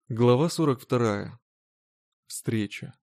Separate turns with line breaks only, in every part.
Глава 42. Встреча.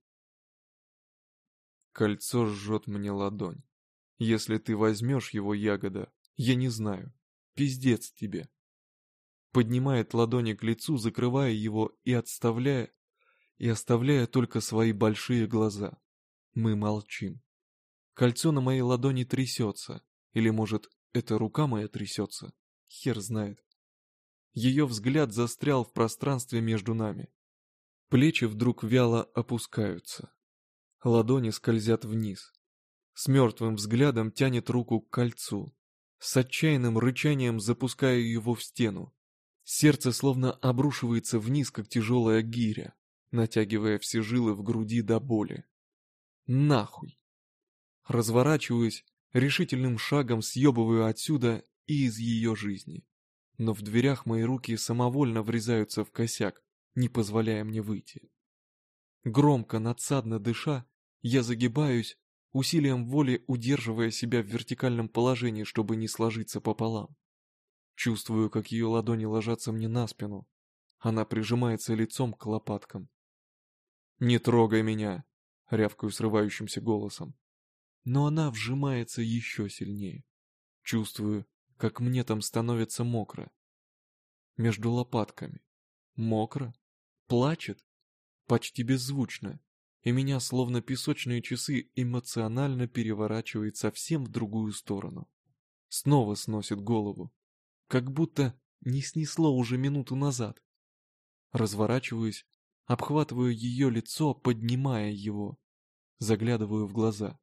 Кольцо жжет мне ладонь. Если ты возьмешь его, ягода, я не знаю. Пиздец тебе. Поднимает ладони к лицу, закрывая его и оставляя только свои большие глаза. Мы молчим. Кольцо на моей ладони трясется. Или, может, это рука моя трясется? Хер знает. Ее взгляд застрял в пространстве между нами. Плечи вдруг вяло опускаются. Ладони скользят вниз. С мертвым взглядом тянет руку к кольцу. С отчаянным рычанием запускаю его в стену. Сердце словно обрушивается вниз, как тяжелая гиря, натягивая все жилы в груди до боли. Нахуй! Разворачиваюсь, решительным шагом съебываю отсюда и из ее жизни. Но в дверях мои руки самовольно врезаются в косяк, не позволяя мне выйти. Громко, надсадно дыша, я загибаюсь, усилием воли удерживая себя в вертикальном положении, чтобы не сложиться пополам. Чувствую, как ее ладони ложатся мне на спину. Она прижимается лицом к лопаткам. «Не трогай меня!» — рявкаю срывающимся голосом. Но она вжимается еще сильнее. Чувствую, как мне там становится мокро. Между лопатками. Мокро? Плачет? Почти беззвучно, и меня, словно песочные часы, эмоционально переворачивает совсем в другую сторону. Снова сносит голову, как будто не снесло уже минуту назад. Разворачиваюсь, обхватываю ее лицо, поднимая его, заглядываю в глаза.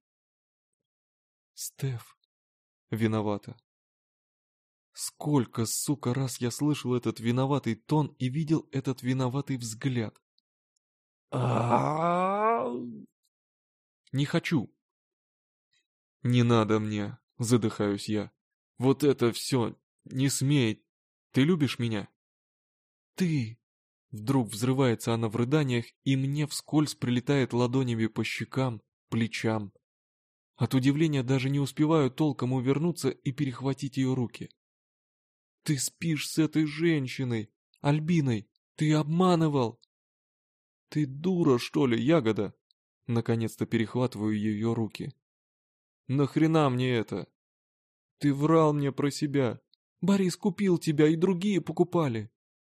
«Стеф!» Виновата. Сколько, сука, раз я слышал этот виноватый тон и видел этот виноватый взгляд. Не хочу. Не надо мне, задыхаюсь я. Вот это все, не смей. Ты любишь меня? Ты. Вдруг взрывается она в рыданиях, и мне вскользь прилетает ладонями по щекам, плечам. От удивления даже не успеваю толком увернуться и перехватить ее руки. Ты спишь с этой женщиной, Альбиной, ты обманывал. Ты дура, что ли, ягода? Наконец-то перехватываю ее руки. Нахрена мне это? Ты врал мне про себя. Борис купил тебя, и другие покупали.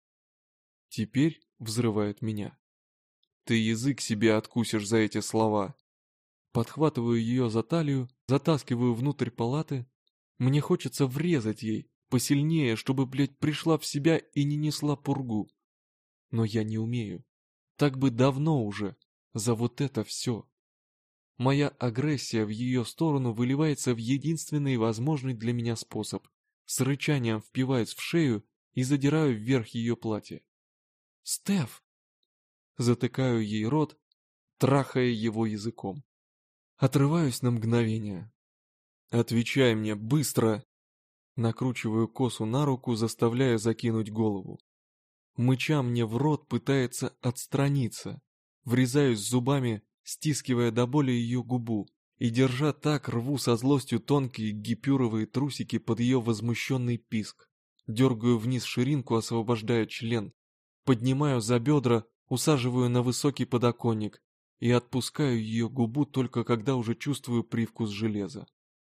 Теперь взрывает меня. Ты язык себе откусишь за эти слова. Подхватываю ее за талию, затаскиваю внутрь палаты. Мне хочется врезать ей посильнее, чтобы, блядь, пришла в себя и не несла пургу. Но я не умею. Так бы давно уже, за вот это все. Моя агрессия в ее сторону выливается в единственный возможный для меня способ. С рычанием впиваюсь в шею и задираю вверх ее платье. «Стеф!» Затыкаю ей рот, трахая его языком. Отрываюсь на мгновение. «Отвечай мне, быстро!» Накручиваю косу на руку, заставляя закинуть голову. Мыча мне в рот пытается отстраниться. Врезаюсь зубами, стискивая до боли ее губу, и, держа так, рву со злостью тонкие гипюровые трусики под ее возмущенный писк. Дергаю вниз ширинку, освобождая член. Поднимаю за бедра, усаживаю на высокий подоконник и отпускаю ее губу только когда уже чувствую привкус железа.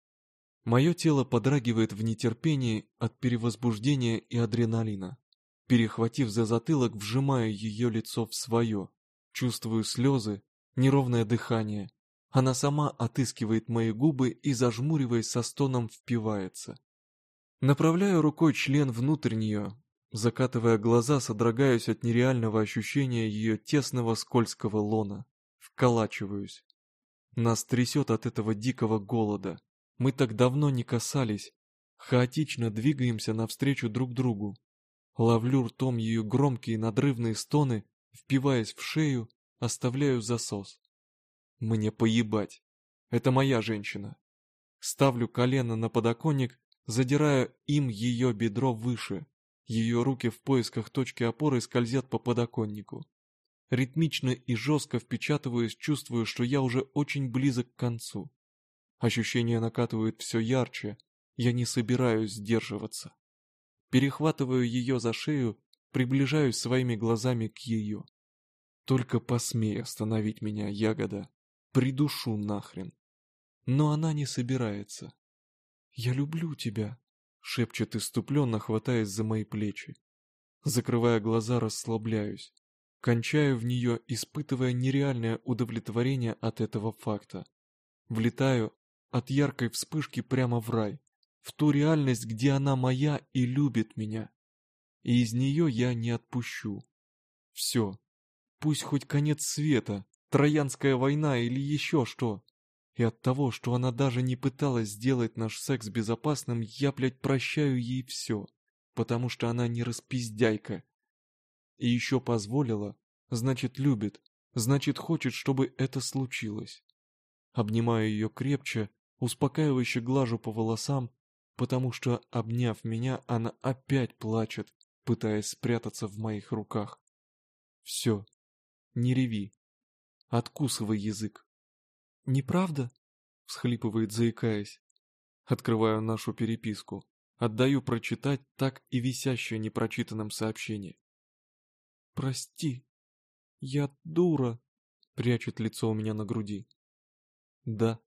Мое тело подрагивает в нетерпении от перевозбуждения и адреналина. Перехватив за затылок, вжимаю ее лицо в свое. Чувствую слезы, неровное дыхание. Она сама отыскивает мои губы и, зажмуриваясь, со стоном впивается. Направляю рукой член внутрь нее. Закатывая глаза, содрогаюсь от нереального ощущения ее тесного скользкого лона. Вколачиваюсь. Нас трясет от этого дикого голода. Мы так давно не касались. Хаотично двигаемся навстречу друг другу. Ловлю ртом ее громкие надрывные стоны, впиваясь в шею, оставляю засос. Мне поебать. Это моя женщина. Ставлю колено на подоконник, задирая им ее бедро выше. Ее руки в поисках точки опоры скользят по подоконнику. Ритмично и жестко впечатываюсь, чувствую, что я уже очень близок к концу. Ощущения накатывают все ярче, я не собираюсь сдерживаться. Перехватываю ее за шею, приближаюсь своими глазами к ее. Только посмей остановить меня, ягода. Придушу нахрен. Но она не собирается. «Я люблю тебя», — шепчет иступленно, хватаясь за мои плечи. Закрывая глаза, расслабляюсь. Кончаю в нее, испытывая нереальное удовлетворение от этого факта. Влетаю от яркой вспышки прямо в рай, в ту реальность, где она моя и любит меня. И из нее я не отпущу. Все. Пусть хоть конец света, Троянская война или еще что. И от того, что она даже не пыталась сделать наш секс безопасным, я, блядь, прощаю ей все. Потому что она не распиздяйка. И еще позволила, значит любит, значит хочет, чтобы это случилось. Обнимаю ее крепче, успокаивающе глажу по волосам, потому что, обняв меня, она опять плачет, пытаясь спрятаться в моих руках. Все, не реви, откусывай язык. «Неправда?» — всхлипывает, заикаясь. Открываю нашу переписку, отдаю прочитать так и висящее непрочитанным сообщение. «Прости, я дура», — прячет лицо у меня на груди. «Да».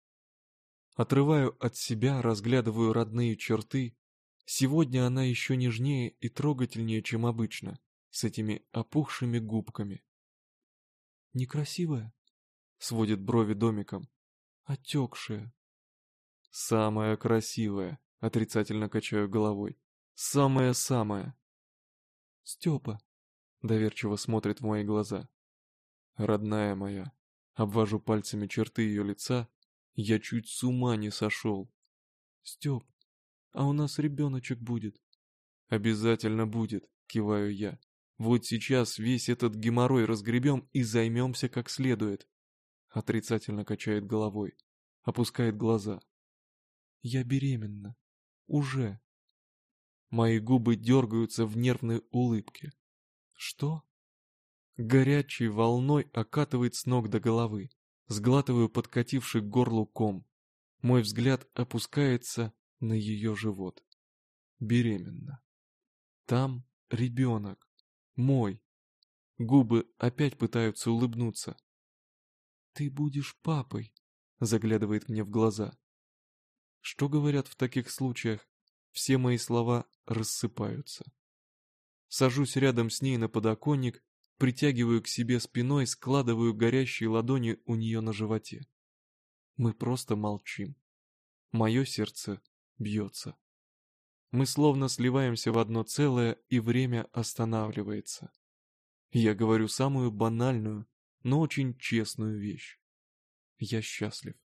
Отрываю от себя, разглядываю родные черты. Сегодня она еще нежнее и трогательнее, чем обычно, с этими опухшими губками. «Некрасивая?» — сводит брови домиком. «Отекшая». «Самая красивая», — отрицательно качаю головой. «Самая-самая». «Степа», — доверчиво смотрит в мои глаза. «Родная моя». Обвожу пальцами черты ее лица. Я чуть с ума не сошел. «Степ, а у нас ребеночек будет?» «Обязательно будет», — киваю я. «Вот сейчас весь этот геморрой разгребем и займемся как следует». Отрицательно качает головой. Опускает глаза. «Я беременна. Уже». Мои губы дергаются в нервной улыбке. «Что?» Горячей волной окатывает с ног до головы. Сглатываю подкативший к горлу ком. Мой взгляд опускается на ее живот. Беременна. Там ребенок. Мой. Губы опять пытаются улыбнуться. «Ты будешь папой», — заглядывает мне в глаза. Что говорят в таких случаях? Все мои слова рассыпаются. Сажусь рядом с ней на подоконник, притягиваю к себе спиной, складываю горящие ладони у нее на животе. Мы просто молчим. Мое сердце бьется. Мы словно сливаемся в одно целое, и время останавливается. Я говорю самую банальную, но очень честную вещь. Я счастлив.